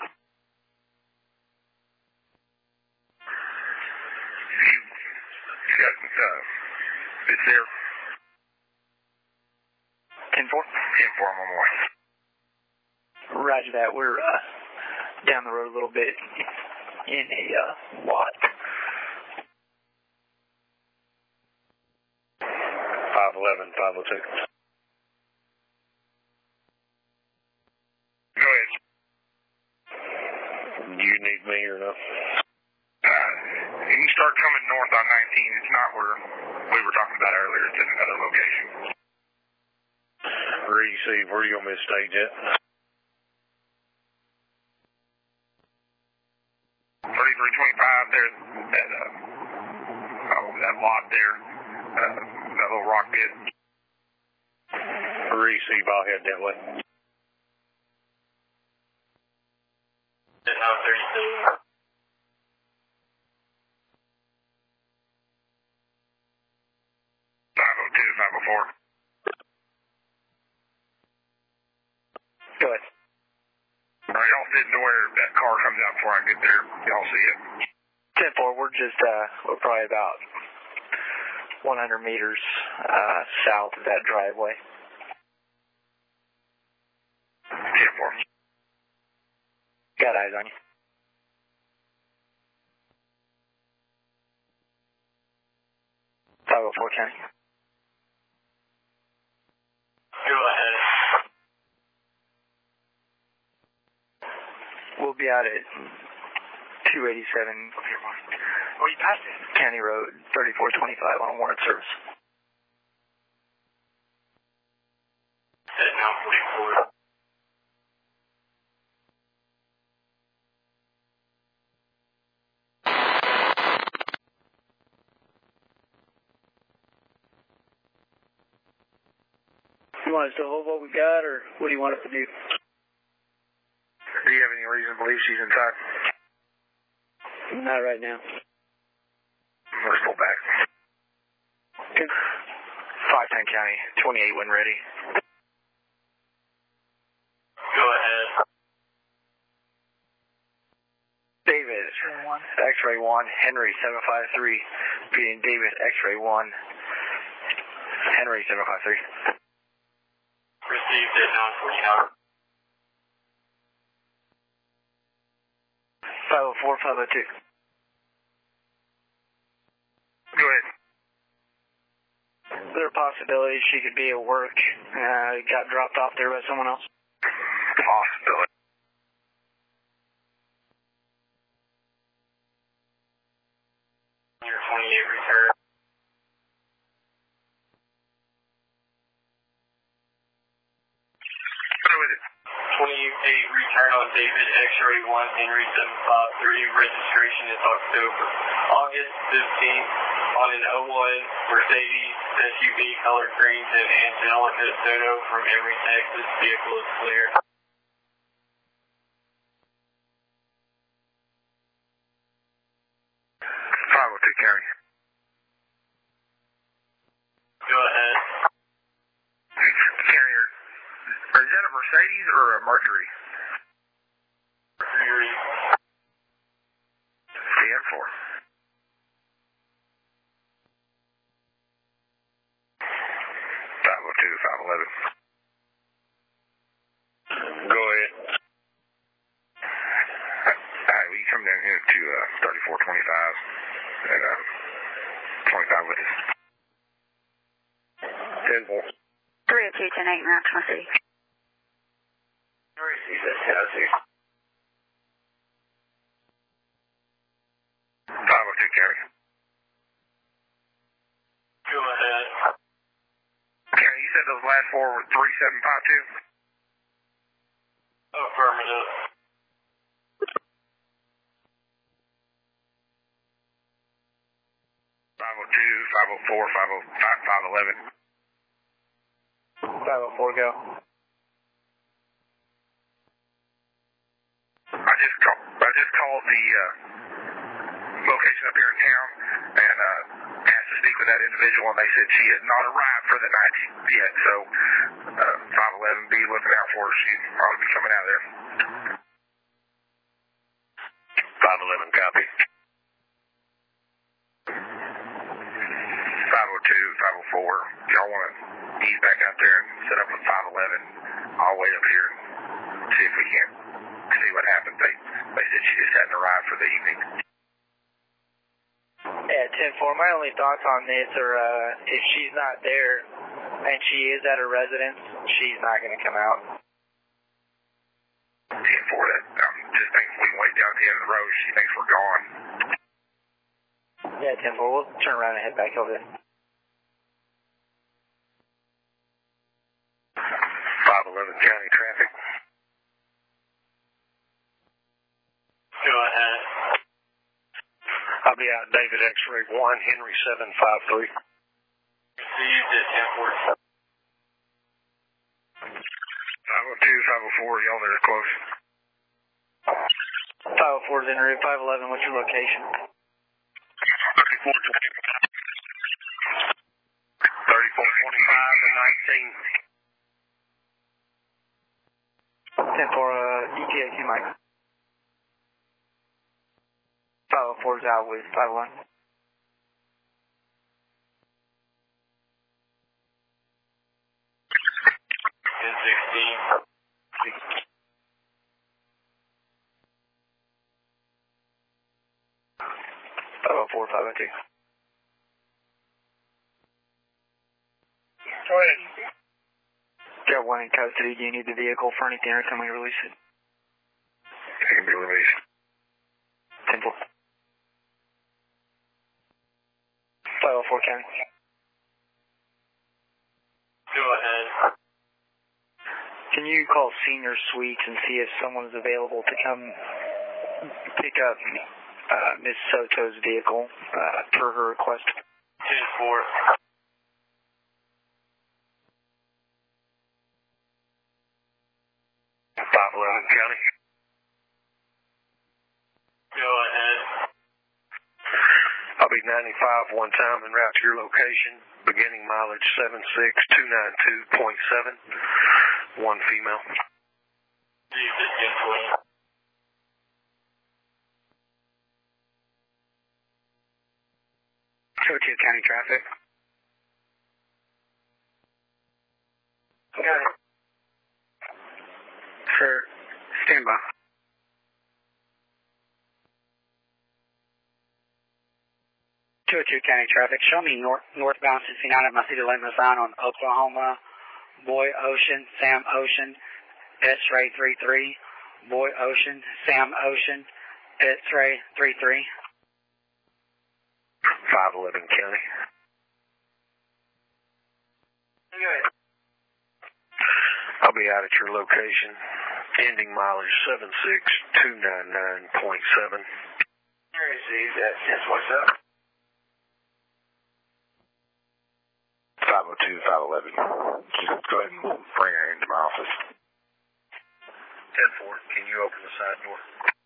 It's there. 10-4? 10-4, one more. Roger that. We're down the road a little bit in a lot. 511, 502. Go ahead. Do you need me or no? You start coming north on 19. It's not where we were talking about earlier. It's in another location. Where are you going to miss stage at? 3325 there. That lot there. That little rock pit. Receive, I'll head that way. Sitting on 32. 504. Go ahead. Are y'all sitting to where that car comes out before I get there? Y'all see it? 10-4, we're just, we're probably about 100 meters south of that driveway. 10-4. Got eyes on you. .504 County. Go ahead. We'll be out at 287 Where you passed it? County Road 3425 on a warrant service. Sitting on 44. You want us to hold what we got, or what do you want us to do? Do you have any reason to believe she's inside? Not right now. Let's pull back. 510 County, 28 when ready. Go ahead. David, X-ray 1, Henry 753, beating David X-ray 1, Henry 753. Received it on 49. 504, 502. Go ahead. Is there a possibility she could be at work? Got dropped off there by someone else? Possibility. Your 28 return. What was it? 28 return on David X-ray 1 Henry 753. Registration is August 15th on an 01 Mercedes SUV colored green to Angelica Soto from Emory, Texas. Vehicle is clear. County. Go ahead. County, is that a Mercedes or a Mercury? Mercury. 10-4. 502, 511. Go ahead. Alright, will you come down here to 3425 and 25 with us? 10-4. 302 10-8 Mount Tennessee City. Receive this, Tennessee. 502 County. Go ahead. County, you said those last four were 3752? Affirmative. 504, 511. 504, go. I just called the location up here in town and asked to speak with that individual, and they said she had not arrived for the night yet. So 511, be looking out for her. She ought to be coming out of there. 511, copy. 502, 504. Y'all want to ease back out there and set up with 511? I'll wait up here and see if we can see what happens. They said she just hadn't arrived for the evening. Yeah, 10-4. My only thoughts on this are if she's not there and she is at her residence, she's not going to come out. 10-4, that just thinks we can wait down at the end of the road. She thinks we're gone. Yeah, 10-4. We'll turn around and head back over there. 511 County traffic. Go ahead. I'll be out David X-ray 1, Henry 753. Received at 10-4. 502, 504, y'all there close. 504 is en route. 511, what's your location? 3425 and 10-4, ETA2 Mike. 504 is out with 511. Four, 502. Go ahead. Got one in custody. Do you need the vehicle for anything, or can we release it? It can be released. 10-4. 504 County. Go ahead. Can you call Senior Suites and see if someone's available to come pick up Miss Soto's vehicle per her request? 10-4. 511 County. Go ahead. I'll be 95 one time en route to your location. Beginning mileage 76292.7. One female. Received at 10-4. Churchill County traffic. Got it. Sir, stand by. Churchill County traffic. Show me northbound 69 at my city limit sign on Oklahoma. Boy Ocean, Sam Ocean, X-ray 33. Boy Ocean, Sam Ocean, X-ray 33. 511 County. Good. I'll be out at your location. Ending mileage 76299.7. Received at 10-4. 502, 511. Just go ahead and bring her into my office. 10-4, can you open the side door?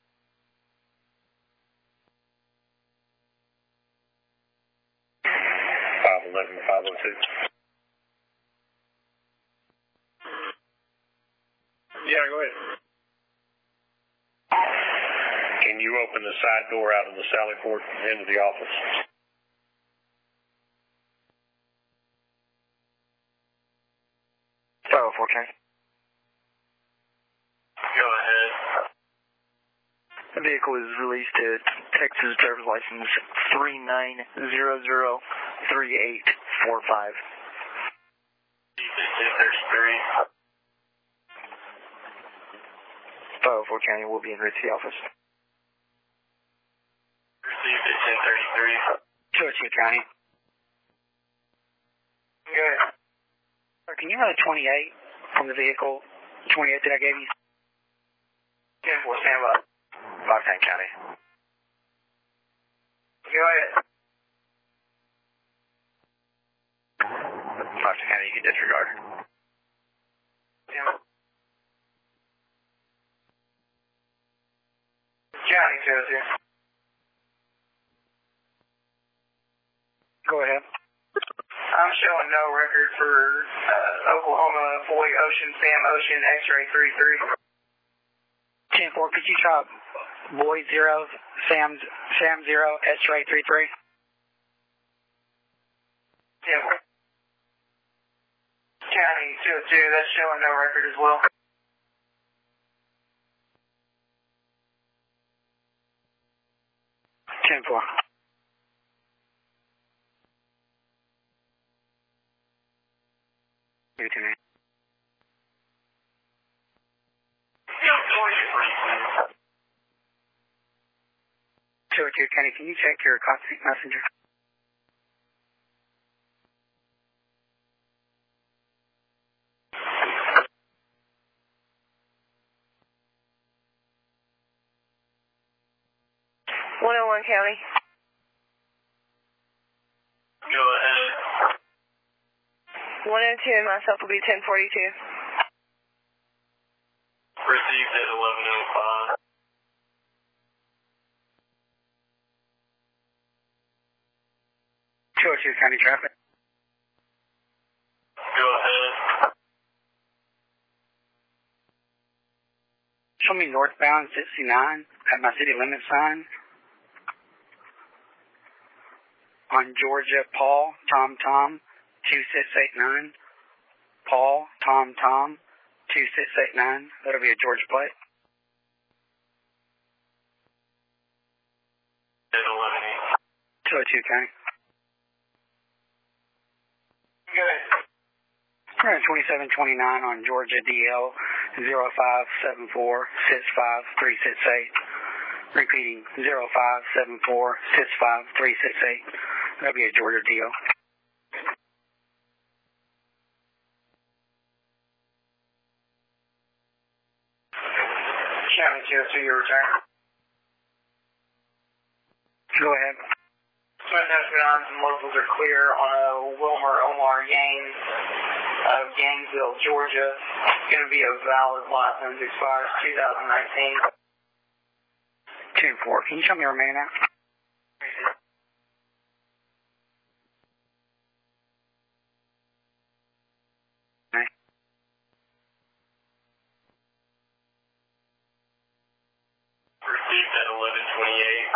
Yeah, go ahead. Can you open the side door out of the Sally Port into the office? Okay. Go ahead. The vehicle is released to Texas driver's license 39003845. 1033. 504 County will be en route to the office. Received at 1033. Churchill County. Good. Sir, can you run a 28 from the vehicle? 28 that I gave you? 10-4, stand by. Roxanne County. Go ahead. County 202. Go ahead. I'm showing no record for Oklahoma Boy Ocean Sam Ocean X-ray 33. 10-4, could you drop Boy 0, Sam 0, X-ray 33? Yeah. County 202, that's showing no record as well. Ten-4. Give it to me. 202, Kenny, can you check your contact messenger? County. Go ahead. 102 and myself will be 1042. Received at 11:05. County traffic. Go ahead. Show me northbound 69 at my city limit sign. On Georgia, Paul, Tom, 2689. Paul, Tom, 2689. That'll be a Georgia plate. At 11:08. 202, County. Good. 2729 on Georgia, DL 0574-65368. Repeating, 0574-65368. That'll be a Georgia DL. County 202, your return. Go ahead. Twin Testament and locals are clear on a Wilmer Omar Gaines of Gainesville, Georgia. It's going to be a valid license, expires 2019. 10-4. Can you show me your remaining out? Received at 11:28.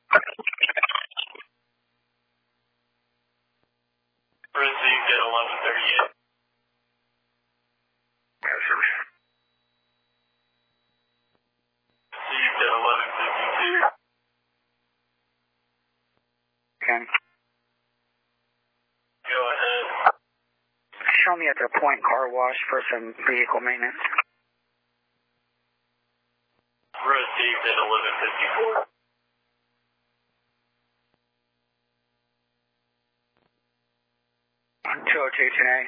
Received at 11:38. Yes, sir. Received at 11:52. Okay. Go ahead. Show me at the Point Car Wash for some vehicle maintenance. Received at 11:54. On 202 today.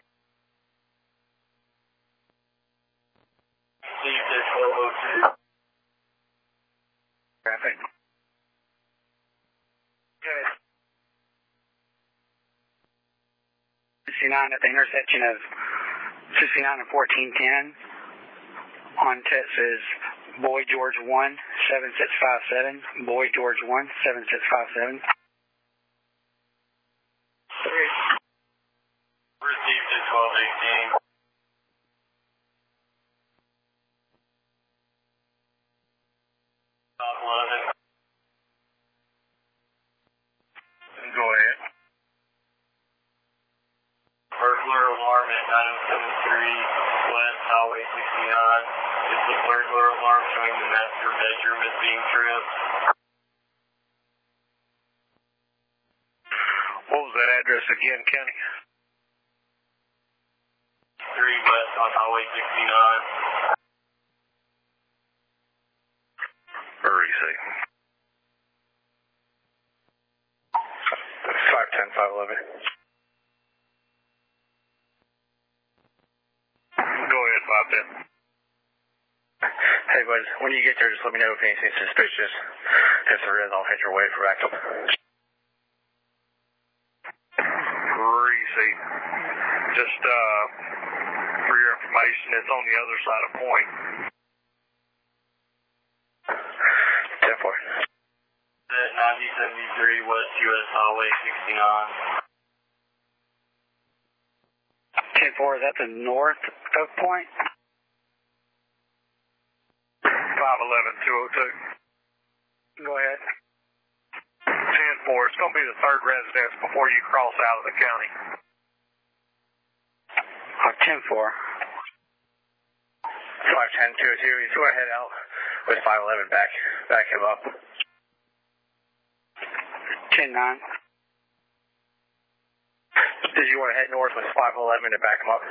Received at 12:02. Traffic. Good. 69 at the intersection of 69 and 1410 on Texas Boy George 1 7657. Boy George 1 7657. Received at 12:18. Top 11. Go ahead. Burglar alarm at 9073 West Highway 69. Is the burglar alarm showing the master bedroom is being tripped? What was that address again, Kenny? 3 West on Highway 69. Where is he? 510, 511. Go ahead, 510. Hey, bud, when you get there, just let me know if anything's suspicious. If there is, I'll head your way for backup. Receipt. Just for your information, it's on the other side of Point. 10-4. 9073 West US Highway 69. 10-4, is that the north Oak Point? 511-202. Go ahead. 10-4, it's going to be the third residence before you cross out of the county. 10-4. 510-202, he's going to head out with 511 back him up. 10-9. Did you want to head north with 511 to back him up?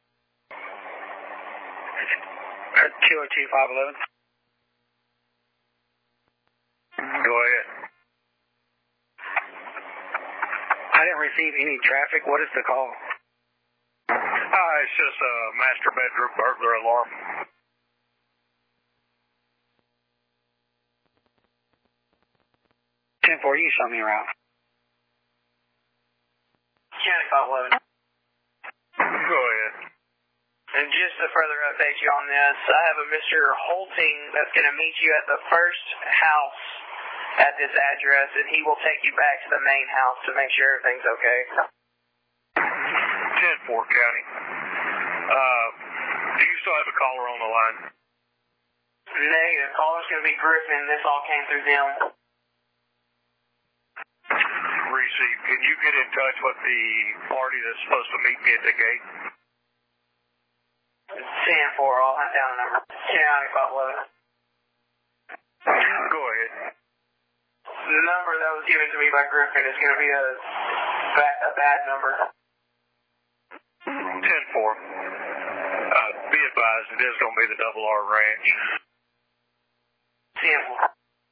202-511. Go ahead. I didn't receive any traffic. What is the call? It's just a master bedroom burglar alarm. You can show me around. County 511. Go ahead. And just to further update you on this, I have a Mr. Holting that's going to meet you at the first house at this address, and he will take you back to the main house to make sure everything's okay. 10-4 County. Do you still have a caller on the line? Negative. Caller's going to be Griffin. This all came through them. Receive. Can you get in touch with the party that's supposed to meet me at the gate? 10-4. I'll hunt down the number. County 511. Go ahead. The number that was given to me by Griffin is going to be a bad number. 10-4. Be advised, it is going to be the Double R Ranch. 10-4.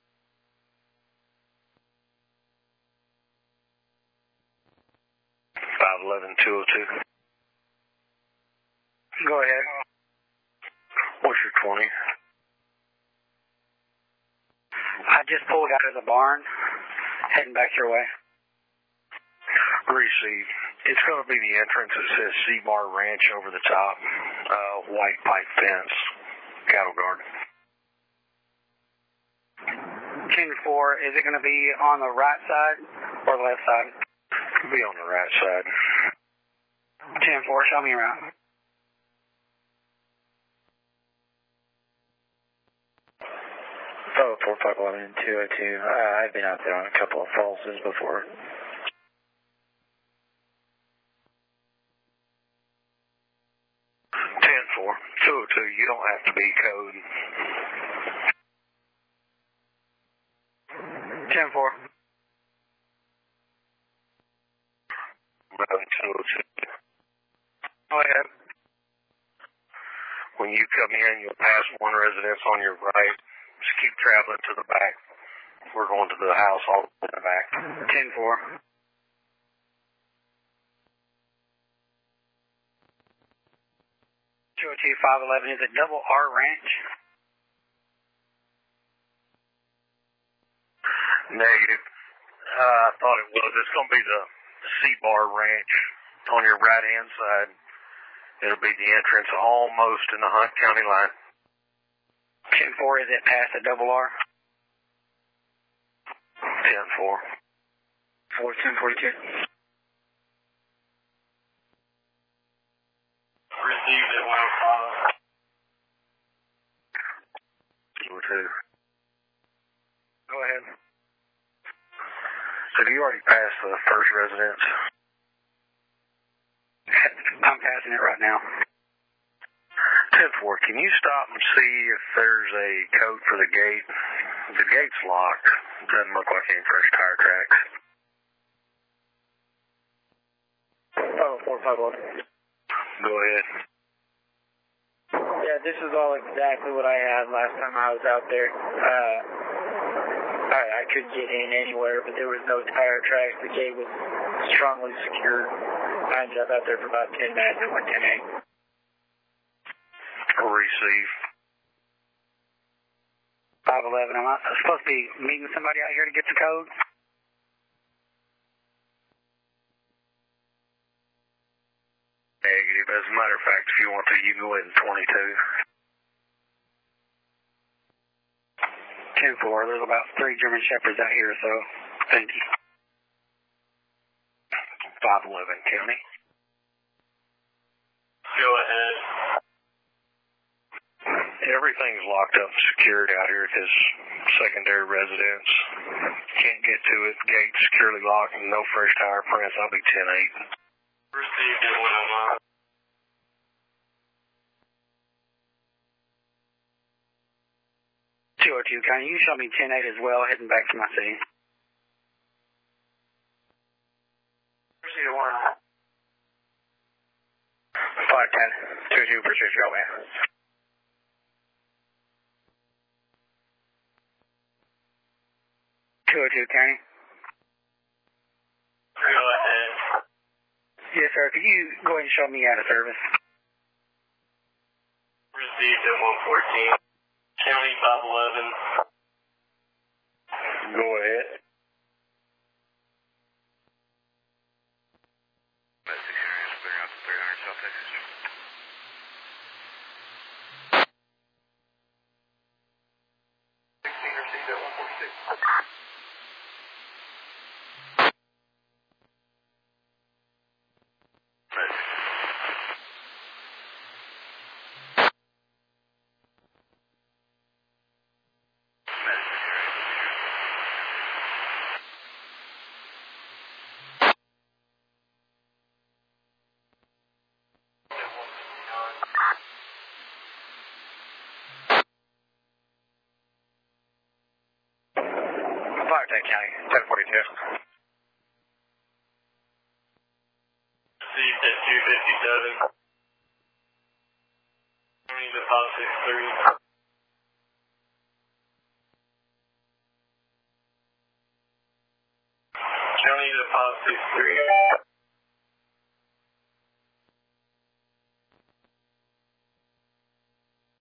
Go ahead. What's your 20? I just pulled out of the barn, heading back your way. Receive. It's going to be the entrance that says C-Bar Ranch over the top. White pipe fence. Cattle guard. 10-4, is it going to be on the right side or the left side? It'll be on the right side. 10-4, show me around. Oh, 4511-202. I've been out there on a couple of falses before. 202, you don't have to be code. 10-4. 202. Go ahead. When you come in, you'll pass one residence on your right. Just keep traveling to the back. We're going to the house all the way in the back. 10-4. 202-511, is it Double R Ranch? Negative. I thought it was. It's going to be the C-Bar Ranch on your right-hand side. It'll be the entrance almost in the Hunt County line. 10-4, is it past the Double R? 10-4. 1042. Received at 105. 202. Go ahead. Have you already passed the first residence? I'm passing it right now. 10-4, can you stop and see if there's a code for the gate? The gate's locked. Doesn't look like any fresh tire tracks. Oh, 451. Go ahead. Yeah, this is all exactly what I had last time I was out there. I couldn't get in anywhere, but there was no tire tracks. The gate was strongly secured. I ended up out there for about 10 minutes. It went 10-8. Receive. 511, am I supposed to be meeting somebody out here to get the code? Negative. As a matter of fact, if you want to, you can go ahead and 22. 10-4. There's about 3 German Shepherds out here, so thank you. 511 County. Go ahead. Everything's locked up and secured out here at this secondary residence. Can't get to it. Gate's securely locked and no fresh tire prints. I'll be 10-8. Received at 109. Can you show me 10-8 as well, heading back to my city? Received at 109. 510. 22 for Chicago, man. County. Go ahead. Yes, sir. Could you go ahead and show me out of service? Received at 114. County 511. Go ahead. Message area is clearing out to 300 South Texas. Received at 146. County, 1042. Received at 257. County to 563. County to 563.